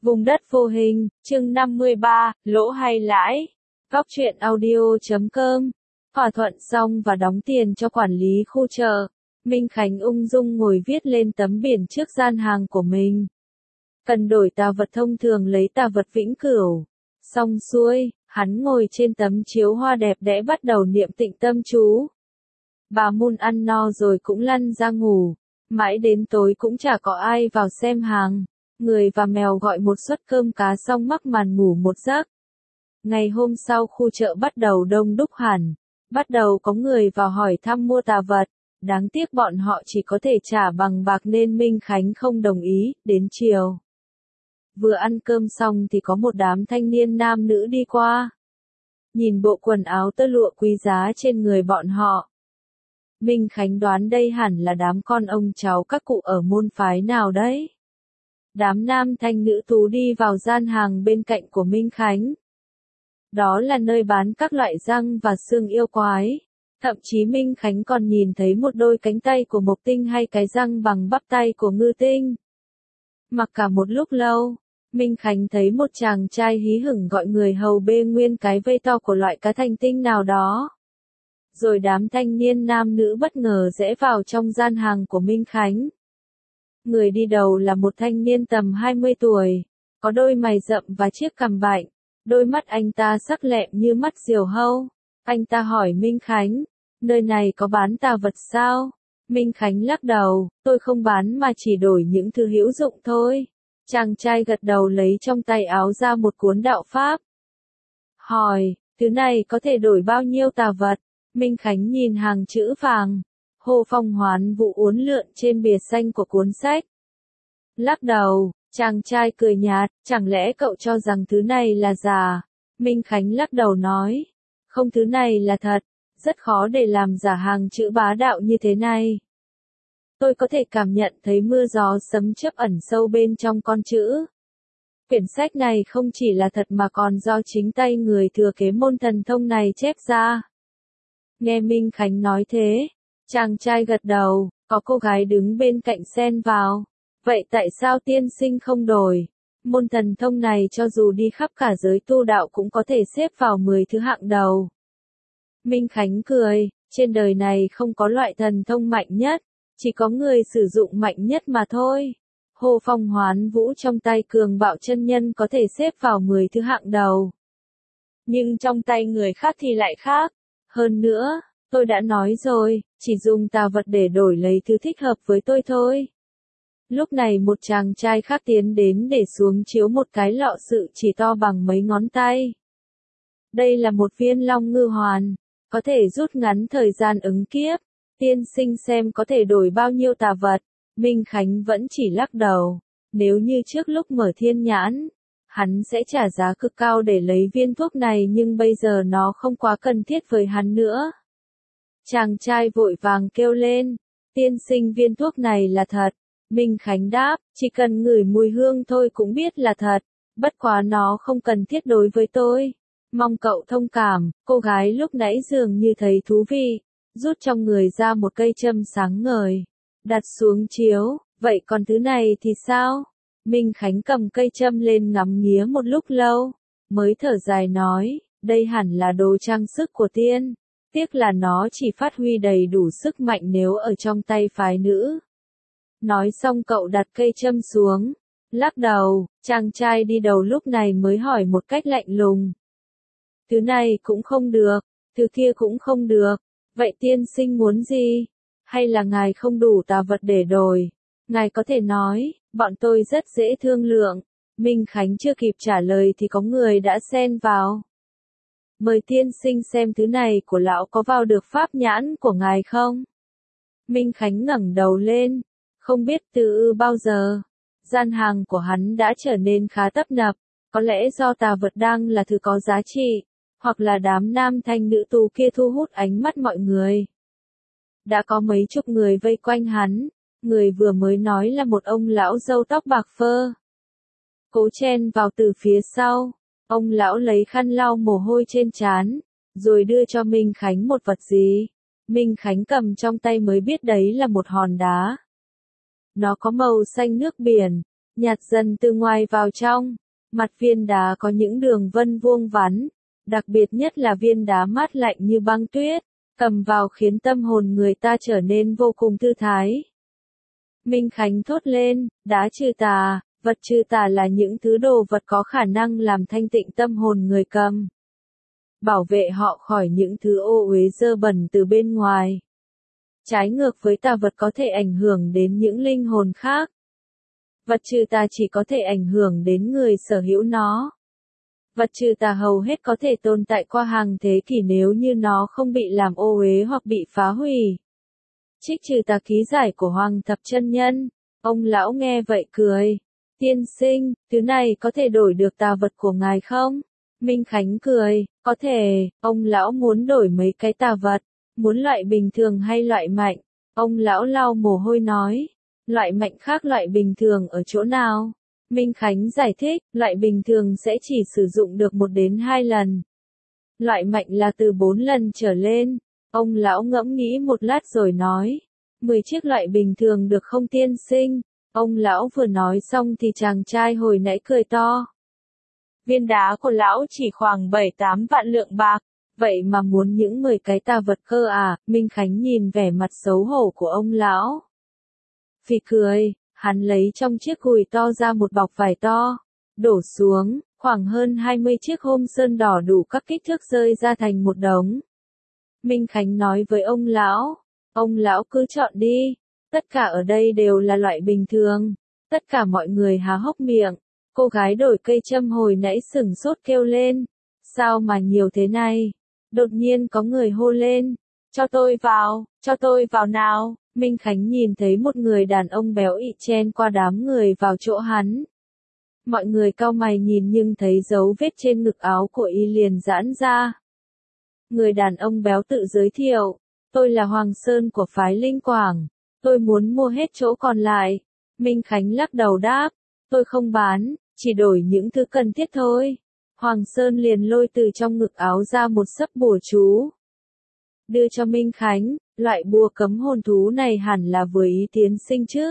Vùng đất vô hình, chương 53, lỗ hay lãi. Góc truyện audio.com. Thỏa thuận xong và đóng tiền cho quản lý khu chợ. Minh Khánh ung dung ngồi viết lên tấm biển trước gian hàng của mình. Cần đổi tà vật thông thường lấy tà vật vĩnh cửu. Xong xuôi, hắn ngồi trên tấm chiếu hoa đẹp đẽ bắt đầu niệm tịnh tâm chú. Bà Mun ăn no rồi cũng lăn ra ngủ. Mãi đến tối cũng chả có ai vào xem hàng. Người và mèo gọi một suất cơm cá xong mắc màn ngủ một giấc. Ngày hôm sau khu chợ bắt đầu đông đúc hẳn. Bắt đầu có người vào hỏi thăm mua tà vật. Đáng tiếc bọn họ chỉ có thể trả bằng bạc nên Minh Khánh không đồng ý. Đến chiều, vừa ăn cơm xong thì có một đám thanh niên nam nữ đi qua. Nhìn bộ quần áo tơ lụa quý giá trên người bọn họ, Minh Khánh đoán đây hẳn là đám con ông cháu các cụ ở môn phái nào đấy. Đám nam thanh nữ tú đi vào gian hàng bên cạnh của Minh Khánh. Đó là nơi bán các loại răng và xương yêu quái. Thậm chí Minh Khánh còn nhìn thấy một đôi cánh tay của Mộc Tinh hay cái răng bằng bắp tay của Ngư Tinh. Mặc cả một lúc lâu, Minh Khánh thấy một chàng trai hí hửng gọi người hầu bê nguyên cái vây to của loại cá thành tinh nào đó. Rồi đám thanh niên nam nữ bất ngờ rẽ vào trong gian hàng của Minh Khánh. Người đi đầu là một thanh niên tầm 20 tuổi, có đôi mày rậm và chiếc cằm bạnh, đôi mắt anh ta sắc lẹm như mắt diều hâu. Anh ta hỏi Minh Khánh, nơi này có bán tà vật sao? Minh Khánh lắc đầu, tôi không bán mà chỉ đổi những thứ hữu dụng thôi. Chàng trai gật đầu lấy trong tay áo ra một cuốn đạo pháp. Hỏi, thứ này có thể đổi bao nhiêu tà vật? Minh Khánh nhìn hàng chữ vàng, Hồ Phong Hoán Vũ uốn lượn trên bìa xanh của cuốn sách. Lắc đầu, chàng trai cười nhạt, chẳng lẽ cậu cho rằng thứ này là giả? Minh Khánh lắc đầu nói, không, thứ này là thật, rất khó để làm giả hàng chữ bá đạo như thế này. Tôi có thể cảm nhận thấy mưa gió sấm chớp ẩn sâu bên trong con chữ. Quyển sách này không chỉ là thật mà còn do chính tay người thừa kế môn thần thông này chép ra. Nghe Minh Khánh nói thế, chàng trai gật đầu, có cô gái đứng bên cạnh xen vào. Vậy tại sao tiên sinh không đổi? Môn thần thông này cho dù đi khắp cả giới tu đạo cũng có thể xếp vào 10 thứ hạng đầu. Minh Khánh cười, trên đời này không có loại thần thông mạnh nhất, chỉ có người sử dụng mạnh nhất mà thôi. Hồ Phong Hoán Vũ trong tay Cường Bạo chân nhân có thể xếp vào 10 thứ hạng đầu. Nhưng trong tay người khác thì lại khác. Hơn nữa, tôi đã nói rồi, chỉ dùng tà vật để đổi lấy thứ thích hợp với tôi thôi. Lúc này một chàng trai khác tiến đến để xuống chiếu một cái lọ sự chỉ to bằng mấy ngón tay. Đây là một viên long ngư hoàn, có thể rút ngắn thời gian ứng kiếp. Tiên sinh xem có thể đổi bao nhiêu tà vật. Minh Khánh vẫn chỉ lắc đầu. Nếu như trước lúc mở thiên nhãn, hắn sẽ trả giá cực cao để lấy viên thuốc này, nhưng bây giờ nó không quá cần thiết với hắn nữa. Chàng trai vội vàng kêu lên, tiên sinh viên thuốc này là thật. Minh Khánh đáp, chỉ cần ngửi mùi hương thôi cũng biết là thật, bất quá nó không cần thiết đối với tôi. Mong cậu thông cảm. Cô gái lúc nãy dường như thấy thú vị, rút trong người ra một cây châm sáng ngời, đặt xuống chiếu. Vậy còn thứ này thì sao? Minh Khánh cầm cây châm lên ngắm nghía một lúc lâu, mới thở dài nói, đây hẳn là đồ trang sức của tiên, tiếc là nó chỉ phát huy đầy đủ sức mạnh nếu ở trong tay phái nữ. Nói xong cậu đặt cây châm xuống, lắc đầu. Chàng trai đi đầu lúc này mới hỏi một cách lạnh lùng, thứ này cũng không được, thứ kia cũng không được, vậy tiên sinh muốn gì? Hay là ngài không đủ tà vật để đổi? Ngài có thể nói, bọn tôi rất dễ thương lượng. Minh Khánh chưa kịp trả lời thì có người đã xen vào. Mời tiên sinh xem thứ này của lão có vào được pháp nhãn của ngài không? Minh Khánh ngẩng đầu lên, không biết từ bao giờ, gian hàng của hắn đã trở nên khá tấp nập, có lẽ do tà vật đang là thứ có giá trị, hoặc là đám nam thanh nữ tú kia thu hút ánh mắt mọi người. Đã có mấy chục người vây quanh hắn, người vừa mới nói là một ông lão râu tóc bạc phơ. Cố chen vào từ phía sau, ông lão lấy khăn lau mồ hôi trên trán, rồi đưa cho Minh Khánh một vật gì. Minh Khánh cầm trong tay mới biết đấy là một hòn đá. Nó có màu xanh nước biển, nhạt dần từ ngoài vào trong. Mặt viên đá có những đường vân vuông vắn, đặc biệt nhất là viên đá mát lạnh như băng tuyết, cầm vào khiến tâm hồn người ta trở nên vô cùng thư thái. Minh Khánh thốt lên, đá trừ tà, vật trừ tà là những thứ đồ vật có khả năng làm thanh tịnh tâm hồn người cầm, bảo vệ họ khỏi những thứ ô uế dơ bẩn từ bên ngoài. Trái ngược với tà vật có thể ảnh hưởng đến những linh hồn khác. Vật trừ tà chỉ có thể ảnh hưởng đến người sở hữu nó. Vật trừ tà hầu hết có thể tồn tại qua hàng thế kỷ nếu như nó không bị làm ô uế hoặc bị phá hủy. Trích trừ tà ký giải của Hoàng Thập Chân Nhân. Ông lão nghe vậy cười. Tiên sinh, thứ này có thể đổi được tà vật của ngài không? Minh Khánh cười, có thể. Ông lão muốn đổi mấy cái tà vật, muốn loại bình thường hay loại mạnh? Ông lão lau mồ hôi nói, loại mạnh khác loại bình thường ở chỗ nào? Minh Khánh giải thích, loại bình thường sẽ chỉ sử dụng được 1 đến 2 lần. Loại mạnh là từ 4 lần trở lên. Ông lão ngẫm nghĩ một lát rồi nói, 10 chiếc loại bình thường được không tiên sinh? Ông lão vừa nói xong thì chàng trai hồi nãy cười to. Viên đá của lão chỉ khoảng 7-8 vạn lượng bạc, vậy mà muốn những 10 cái tà vật cơ à? Minh Khánh nhìn vẻ mặt xấu hổ của ông lão. Phì cười, hắn lấy trong chiếc gùi to ra một bọc vải to, đổ xuống, khoảng hơn 20 chiếc hôm sơn đỏ đủ các kích thước rơi ra thành một đống. Minh Khánh nói với ông lão cứ chọn đi, tất cả ở đây đều là loại bình thường. Tất cả mọi người há hốc miệng, cô gái đổi cây châm hồi nãy sửng sốt kêu lên, sao mà nhiều thế này? Đột nhiên có người hô lên, cho tôi vào nào. Minh Khánh nhìn thấy một người đàn ông béo ị chen qua đám người vào chỗ hắn. Mọi người cau mày nhìn nhưng thấy dấu vết trên ngực áo của y liền giãn ra. Người đàn ông béo tự giới thiệu, tôi là Hoàng Sơn của phái Linh Quảng, tôi muốn mua hết chỗ còn lại. Minh Khánh lắc đầu đáp, tôi không bán, chỉ đổi những thứ cần thiết thôi. Hoàng Sơn liền lôi từ trong ngực áo ra một sấp bùa chú, đưa cho Minh Khánh, loại bùa cấm hồn thú này hẳn là vừa ý tiến sinh chứ.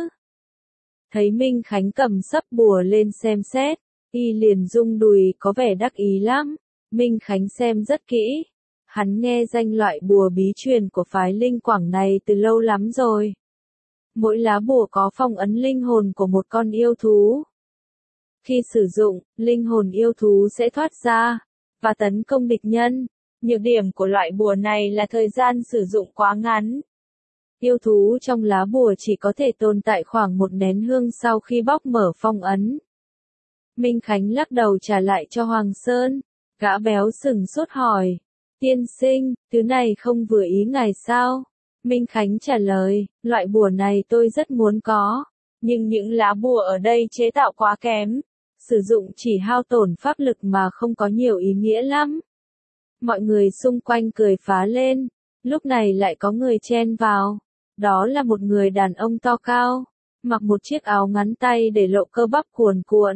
Thấy Minh Khánh cầm sấp bùa lên xem xét, y liền rung đùi có vẻ đắc ý lắm. Minh Khánh xem rất kỹ. Hắn nghe danh loại bùa bí truyền của phái Linh Quảng này từ lâu lắm rồi. Mỗi lá bùa có phong ấn linh hồn của một con yêu thú. Khi sử dụng, linh hồn yêu thú sẽ thoát ra và tấn công địch nhân. Nhược điểm của loại bùa này là thời gian sử dụng quá ngắn. Yêu thú trong lá bùa chỉ có thể tồn tại khoảng 1 nén hương sau khi bóc mở phong ấn. Minh Khánh lắc đầu trả lại cho Hoàng Sơn. Gã béo sừng sốt hỏi, tiên sinh, thứ này không vừa ý ngài sao? Minh Khánh trả lời, loại bùa này tôi rất muốn có, nhưng những lá bùa ở đây chế tạo quá kém, sử dụng chỉ hao tổn pháp lực mà không có nhiều ý nghĩa lắm. Mọi người xung quanh cười phá lên, lúc này lại có người chen vào. Đó là một người đàn ông to cao, mặc một chiếc áo ngắn tay để lộ cơ bắp cuồn cuộn.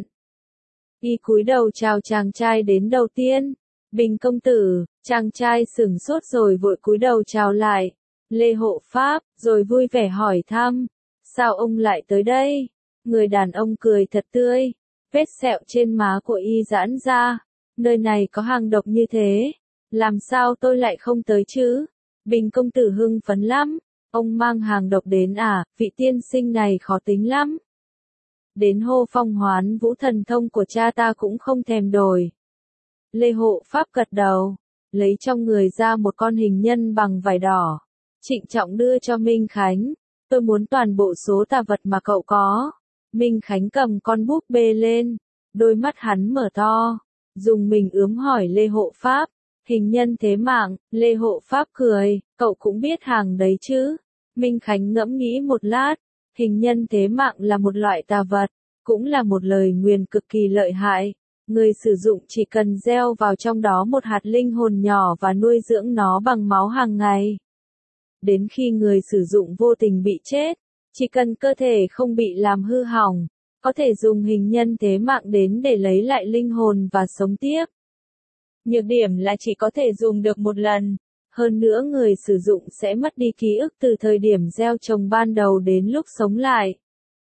Y cúi đầu chào chàng trai đến đầu tiên. Bình công tử. Chàng trai sửng sốt rồi vội cúi đầu chào lại. Lê hộ pháp, rồi vui vẻ hỏi thăm, sao ông lại tới đây? Người đàn ông cười thật tươi, vết sẹo trên má của y giãn ra. Nơi này có hàng độc như thế, làm sao tôi lại không tới chứ? Bình công tử hưng phấn lắm. Ông mang hàng độc đến à? Vị tiên sinh này khó tính lắm. Đến hô phong hoán vũ thần thông của cha ta cũng không thèm đổi. Lê hộ pháp gật đầu, lấy trong người ra một con hình nhân bằng vải đỏ, trịnh trọng đưa cho Minh Khánh. Tôi muốn toàn bộ số tà vật mà cậu có. Minh Khánh cầm con búp bê lên, đôi mắt hắn mở to, dùng mình ướm hỏi Lê hộ pháp, hình nhân thế mạng? Lê hộ pháp cười, cậu cũng biết hàng đấy chứ? Minh Khánh ngẫm nghĩ một lát, hình nhân thế mạng là một loại tà vật, cũng là một lời nguyền cực kỳ lợi hại. Người sử dụng chỉ cần gieo vào trong đó một hạt linh hồn nhỏ và nuôi dưỡng nó bằng máu hàng ngày. Đến khi người sử dụng vô tình bị chết, chỉ cần cơ thể không bị làm hư hỏng, có thể dùng hình nhân thế mạng đến để lấy lại linh hồn và sống tiếp. Nhược điểm là chỉ có thể dùng được một lần. Hơn nữa người sử dụng sẽ mất đi ký ức từ thời điểm gieo trồng ban đầu đến lúc sống lại.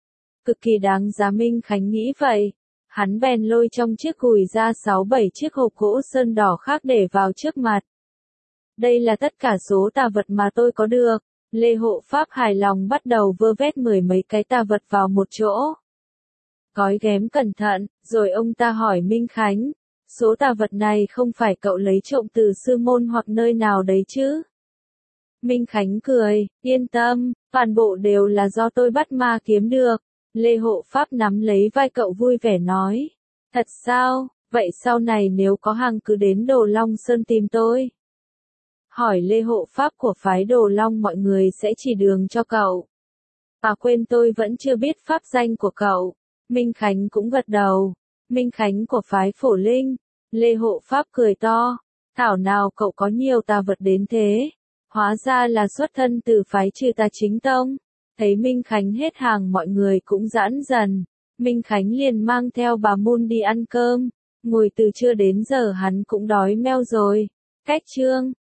Cực kỳ đáng giá, Minh Khánh nghĩ vậy. Hắn bèn lôi trong chiếc gùi ra 6-7 chiếc hộp gỗ sơn đỏ khác để vào trước mặt. Đây là tất cả số tà vật mà tôi có được. Lê Hộ Pháp hài lòng bắt đầu vơ vét 10 mấy cái tà vật vào một chỗ. Gói ghém cẩn thận, rồi ông ta hỏi Minh Khánh, số tà vật này không phải cậu lấy trộm từ sư môn hoặc nơi nào đấy chứ? Minh Khánh cười, yên tâm, toàn bộ đều là do tôi bắt ma kiếm được. Lê Hộ Pháp nắm lấy vai cậu vui vẻ nói, thật sao, vậy sau này nếu có hàng cứ đến Đồ Long Sơn tìm tôi. Hỏi Lê Hộ Pháp của phái Đồ Long, mọi người sẽ chỉ đường cho cậu. À quên, tôi vẫn chưa biết pháp danh của cậu. Minh Khánh cũng gật đầu. Minh Khánh của phái Phổ Linh. Lê Hộ Pháp cười to. Thảo nào cậu có nhiều tà vật đến thế. Hóa ra là xuất thân từ phái Trừ Tà Chính Tông. Thấy Minh Khánh hết hàng, mọi người cũng giãn dần. Minh Khánh liền mang theo bà Mun đi ăn cơm. Ngồi từ trưa đến giờ hắn cũng đói meo rồi. Cách chương